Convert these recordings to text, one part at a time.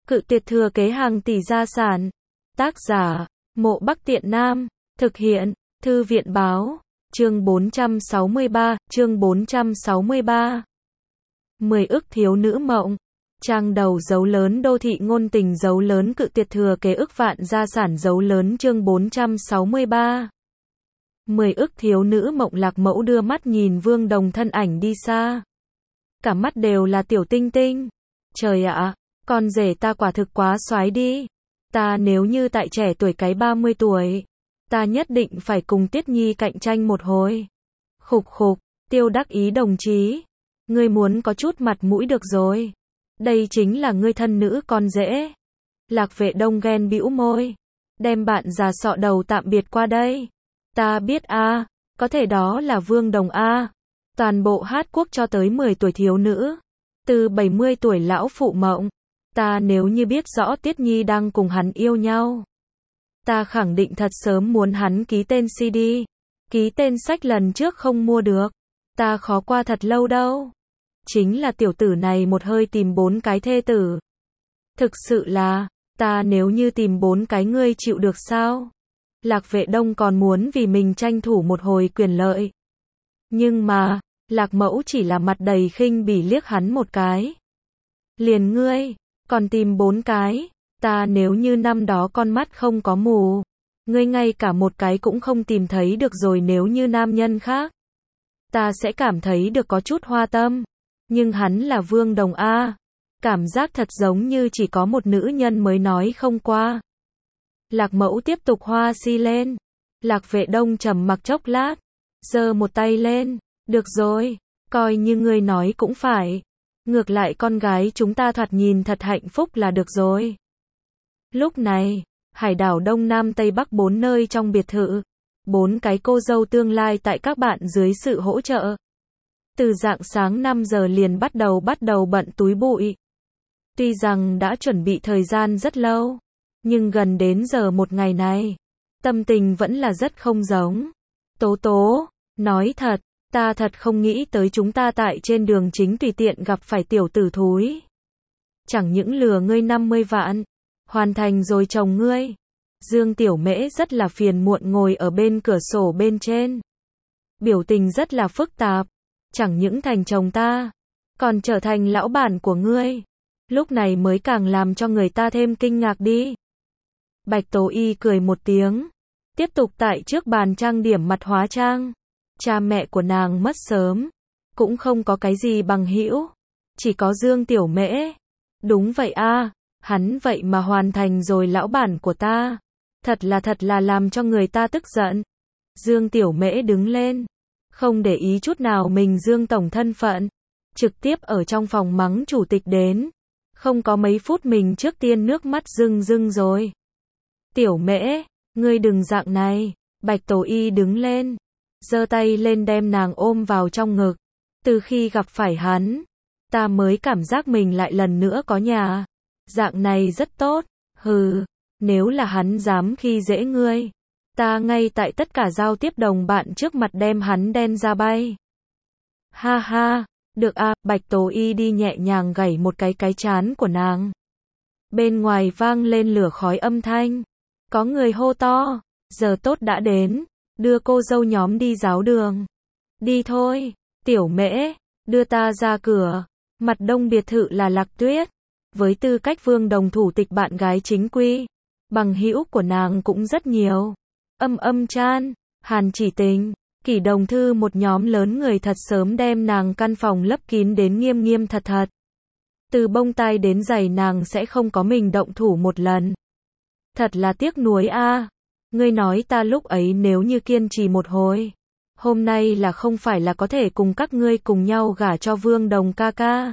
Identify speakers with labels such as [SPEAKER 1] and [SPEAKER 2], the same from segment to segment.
[SPEAKER 1] Cự tuyệt thừa kế hàng tỷ gia sản. Tác giả, Mộ Bắc Tiện Nam. Thực hiện, Thư viện báo. Chương 463, chương 463. 10 ức thiếu nữ mộng. Trang đầu dấu lớn đô thị ngôn tình dấu lớn cự tuyệt thừa kế ức vạn gia sản dấu lớn chương 463. 10 ức thiếu nữ mộng. Lạc Mẫu đưa mắt nhìn Vương Đồng thân ảnh đi xa. Cả mắt đều là tiểu tinh tinh. Trời ạ, con rể ta quả thực quá soái đi. Ta nếu như tại trẻ tuổi cái 30 tuổi, ta nhất định phải cùng Tiết Nhi cạnh tranh một hồi. Khục khục, Tiêu Đắc Ý đồng chí, ngươi muốn có chút mặt mũi được rồi. Đây chính là ngươi thân nữ con rể. Lạc Vệ Đông ghen bĩu môi, đem bạn già sọ đầu tạm biệt qua đây. Ta biết a, có thể đó là Vương Đồng a. Toàn bộ Hát Quốc cho tới 10 tuổi thiếu nữ, từ 70 tuổi lão phụ mộng. Ta nếu như biết rõ Tiết Nhi đang cùng hắn yêu nhau, ta khẳng định thật sớm muốn hắn ký tên CD, ký tên sách lần trước không mua được. Ta khó qua thật lâu đâu. Chính là tiểu tử này một hơi tìm 4 cái thê tử. Thực sự là, ta nếu như tìm 4 cái ngươi chịu được sao? Lạc Vệ Đông còn muốn vì mình tranh thủ một hồi quyền lợi. Nhưng mà, Lạc Mẫu chỉ là mặt đầy khinh bỉ liếc hắn một cái. Liền ngươi, còn tìm 4 cái, ta nếu như năm đó con mắt không có mù, ngươi ngay cả một cái cũng không tìm thấy được rồi. Nếu như nam nhân khác, ta sẽ cảm thấy được có chút hoa tâm. Nhưng hắn là Vương Đồng a, cảm giác thật giống như chỉ có một nữ nhân mới nói không qua. Lạc Mẫu tiếp tục hoa si lên. Lạc Vệ Đông trầm mặc chốc lát, giơ một tay lên, được rồi, coi như ngươi nói cũng phải. Ngược lại con gái chúng ta thoạt nhìn thật hạnh phúc là được rồi. Lúc này, hải đảo Đông Nam Tây Bắc 4 nơi trong biệt thự, 4 cái cô dâu tương lai tại các bạn dưới sự hỗ trợ. Từ rạng sáng 5 giờ liền bắt đầu bận túi bụi. Tuy rằng đã chuẩn bị thời gian rất lâu, nhưng gần đến giờ một ngày này, tâm tình vẫn là rất không giống. Tố Tố, nói thật, ta thật không nghĩ tới chúng ta tại trên đường chính tùy tiện gặp phải tiểu tử thúi. Chẳng những lừa ngươi 50 vạn, hoàn thành rồi chồng ngươi. Dương Tiểu Mễ rất là phiền muộn ngồi ở bên cửa sổ bên trên. Biểu tình rất là phức tạp. Chẳng những thành chồng ta, còn trở thành lão bản của ngươi. Lúc này mới càng làm cho người ta thêm kinh ngạc đi. Bạch Tố Y cười một tiếng, tiếp tục tại trước bàn trang điểm mặt hóa trang. Cha mẹ của nàng mất sớm, cũng không có cái gì bằng hữu, chỉ có Dương Tiểu Mễ. Đúng vậy a, hắn vậy mà hoàn thành rồi lão bản của ta. Thật là làm cho người ta tức giận. Dương Tiểu Mễ đứng lên, không để ý chút nào mình Dương tổng thân phận, trực tiếp ở trong phòng mắng chủ tịch đến. Không có mấy phút mình trước tiên nước mắt rưng rưng rồi. Tiểu Mễ, ngươi đừng dạng này. Bạch Tố Y đứng lên, giơ tay lên đem nàng ôm vào trong ngực. Từ khi gặp phải hắn, ta mới cảm giác mình lại lần nữa có nhà. Dạng này rất tốt. Hừ, nếu là hắn dám khi dễ ngươi, ta ngay tại tất cả giao tiếp đồng bạn trước mặt đem hắn đen ra bay. Ha ha, được a. Bạch Tố Y đi nhẹ nhàng gảy một cái trán của nàng. Bên ngoài vang lên lửa khói âm thanh. Có người hô to, giờ tốt đã đến, đưa cô dâu nhóm đi giáo đường. Đi thôi, Tiểu Mễ, đưa ta ra cửa. Mặt đông biệt thự là Lạc Tuyết. Với tư cách Vương Đồng thủ tịch bạn gái chính quy, bằng hữu của nàng cũng rất nhiều. Âm Chan, Hàn Chỉ Tình, Kỷ Đồng Thư, một nhóm lớn người thật sớm đem nàng căn phòng lấp kín đến nghiêm nghiêm thật thật. Từ bông tai đến giày nàng sẽ không có mình động thủ một lần. Thật là tiếc nuối a. Ngươi nói ta lúc ấy nếu như kiên trì một hồi, hôm nay là không phải là có thể cùng các ngươi cùng nhau gả cho Vương Đồng ca ca.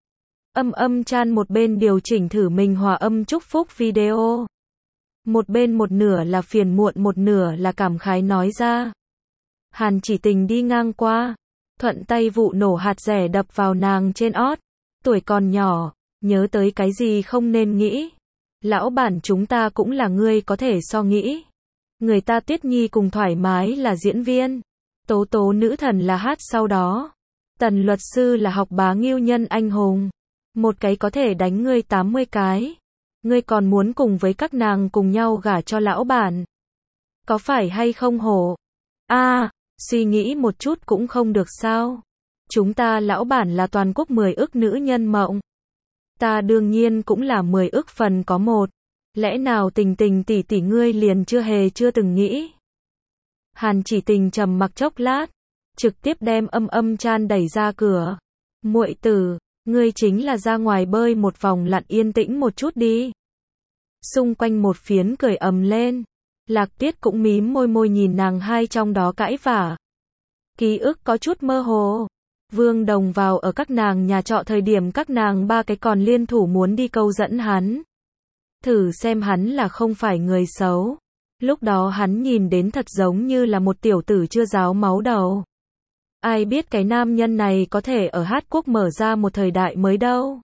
[SPEAKER 1] Âm Chan một bên điều chỉnh thử mình hòa âm chúc phúc video, một bên một nửa là phiền muộn một nửa là cảm khái nói ra. Hàn Chỉ Tình đi ngang qua, thuận tay vụ nổ hạt rẻ đập vào nàng trên ót. Tuổi còn nhỏ, nhớ tới cái gì không nên nghĩ. Lão bản chúng ta cũng là ngươi có thể so nghĩ. Người ta Tiết Nhi cùng thoải mái là diễn viên, Tố Tố nữ thần là hát sau đó, Tần luật sư là học bá nghiêu nhân anh hùng. Một cái có thể đánh ngươi 80 cái. ngươi còn muốn cùng với các nàng cùng nhau gả cho lão bản. Có phải hay không hổ? Suy nghĩ một chút cũng không được sao? Chúng ta lão bản là toàn quốc 10 ức nữ nhân mộng. Ta đương nhiên cũng là 10 ức phần có một. Lẽ nào Tình Tình tỷ tỷ ngươi liền chưa từng nghĩ? Hàn Chỉ Tình trầm mặc chốc lát, trực tiếp đem Âm Chan đẩy ra cửa. Muội tử, ngươi chính là ra ngoài bơi một vòng lặn yên tĩnh một chút đi. Xung quanh một phiến cười ầm lên. Lạc Tiết cũng mím môi nhìn nàng hai trong đó cãi vả. Ký ức có chút mơ hồ. Vương Đồng vào ở các nàng nhà trọ thời điểm các nàng ba cái còn liên thủ muốn đi câu dẫn hắn. Thử xem hắn là không phải người xấu. Lúc đó hắn nhìn đến thật giống như là một tiểu tử chưa ráo máu đầu. Ai biết cái nam nhân này có thể ở Hát Quốc mở ra một thời đại mới đâu.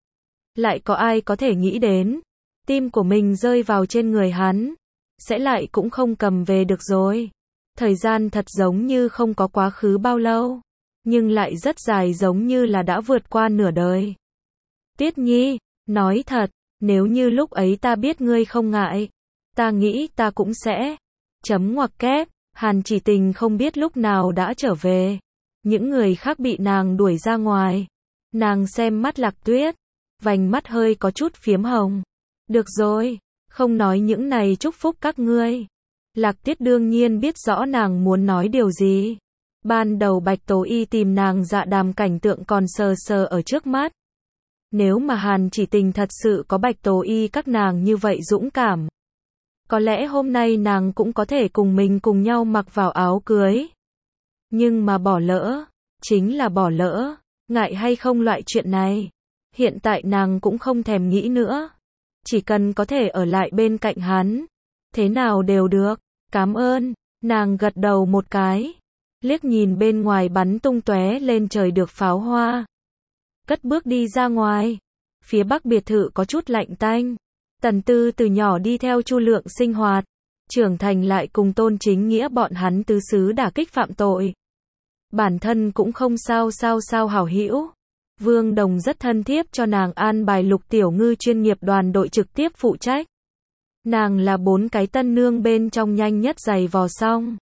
[SPEAKER 1] Lại có ai có thể nghĩ đến, tim của mình rơi vào trên người hắn, sẽ lại cũng không cầm về được rồi. Thời gian thật giống như không có quá khứ bao lâu, nhưng lại rất dài giống như là đã vượt qua nửa đời. Tiết Nhi, nói thật, nếu như lúc ấy ta biết ngươi không ngại, ta nghĩ ta cũng sẽ. Ngoặc kép, Hàn Chỉ Tình không biết lúc nào đã trở về. Những người khác bị nàng đuổi ra ngoài. Nàng xem mắt Lạc Tuyết, vành mắt hơi có chút phiếm hồng. Được rồi, không nói những này chúc phúc các ngươi. Lạc Tuyết đương nhiên biết rõ nàng muốn nói điều gì. Ban đầu Bạch Tố Y tìm nàng dạ đàm cảnh tượng còn sờ sờ ở trước mắt. Nếu mà Hàn Chỉ Tình thật sự có Bạch Tố Y các nàng như vậy dũng cảm, có lẽ hôm nay nàng cũng có thể cùng mình cùng nhau mặc vào áo cưới. Nhưng mà bỏ lỡ, chính là bỏ lỡ, ngại hay không loại chuyện này. Hiện tại nàng cũng không thèm nghĩ nữa. Chỉ cần có thể ở lại bên cạnh hắn, thế nào đều được. Cảm ơn, nàng gật đầu một cái. Liếc nhìn bên ngoài bắn tung tóe lên trời được pháo hoa. Cất bước đi ra ngoài. Phía bắc biệt thự có chút lạnh tanh. Tần Tư từ nhỏ đi theo Chu Lượng sinh hoạt, trưởng thành lại cùng Tôn Chính Nghĩa bọn hắn tứ xứ đả kích phạm tội. Bản thân cũng không sao hảo hữu. Vương Đồng rất thân thiết cho nàng an bài Lục Tiểu Ngư chuyên nghiệp đoàn đội trực tiếp phụ trách. Nàng là 4 cái tân nương bên trong nhanh nhất giày vò xong.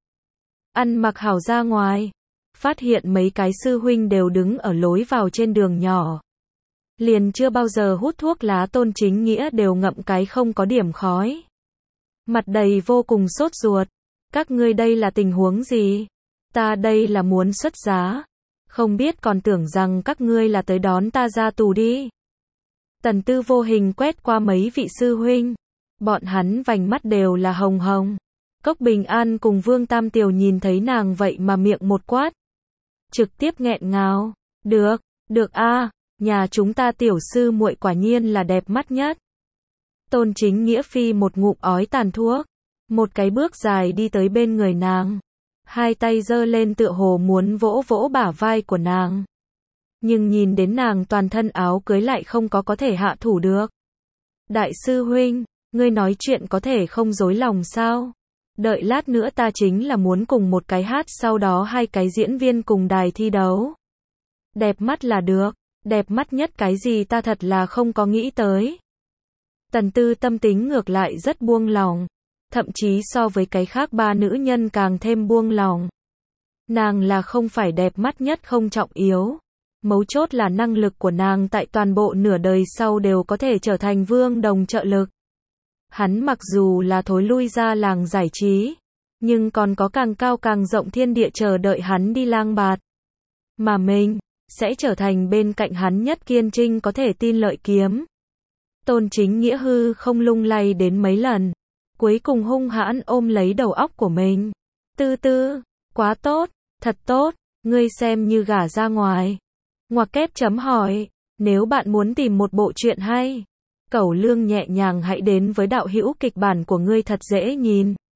[SPEAKER 1] Ăn mặc hảo ra ngoài. Phát hiện mấy cái sư huynh đều đứng ở lối vào trên đường nhỏ. Liền chưa bao giờ hút thuốc lá Tôn Chính Nghĩa đều ngậm cái không có điểm khói. Mặt đầy vô cùng sốt ruột. Các ngươi đây là tình huống gì? Ta đây là muốn xuất giá. Không biết còn tưởng rằng các ngươi là tới đón ta ra tù đi. Tần Tư vô hình quét qua mấy vị sư huynh. Bọn hắn vành mắt đều là hồng hồng. Cốc Bình An cùng Vương Tam Tiểu nhìn thấy nàng vậy mà miệng một quát. Trực tiếp nghẹn ngào. Được a, nhà chúng ta tiểu sư muội quả nhiên là đẹp mắt nhất. Tôn Chính Nghĩa phi một ngụm ói tàn thuốc. Một cái bước dài đi tới bên người nàng. Hai tay giơ lên tựa hồ muốn vỗ vỗ bả vai của nàng. Nhưng nhìn đến nàng toàn thân áo cưới lại không có thể hạ thủ được. Đại sư huynh, ngươi nói chuyện có thể không dối lòng sao? Đợi lát nữa ta chính là muốn cùng một cái hát sau đó 2 cái diễn viên cùng đài thi đấu. Đẹp mắt là được, đẹp mắt nhất cái gì ta thật là không có nghĩ tới. Tần Tư tâm tính ngược lại rất buông lòng. Thậm chí so với cái khác 3 nữ nhân càng thêm buông lòng. Nàng là không phải đẹp mắt nhất không trọng yếu. Mấu chốt là năng lực của nàng tại toàn bộ nửa đời sau đều có thể trở thành Vương Đồng trợ lực. Hắn mặc dù là thối lui ra làng giải trí, nhưng còn có càng cao càng rộng thiên địa chờ đợi hắn đi lang bạt. Mà mình, sẽ trở thành bên cạnh hắn nhất kiên trinh có thể tin lợi kiếm. Tôn Chính Nghĩa hư không lung lay đến mấy lần. Cuối cùng hung hãn ôm lấy đầu óc của mình. Tư, quá tốt, thật tốt, ngươi xem như gả ra ngoài. Ngoặc kép chấm hỏi, nếu bạn muốn tìm một bộ truyện hay, cẩu lương nhẹ nhàng hãy đến với đạo hữu kịch bản của ngươi thật dễ nhìn.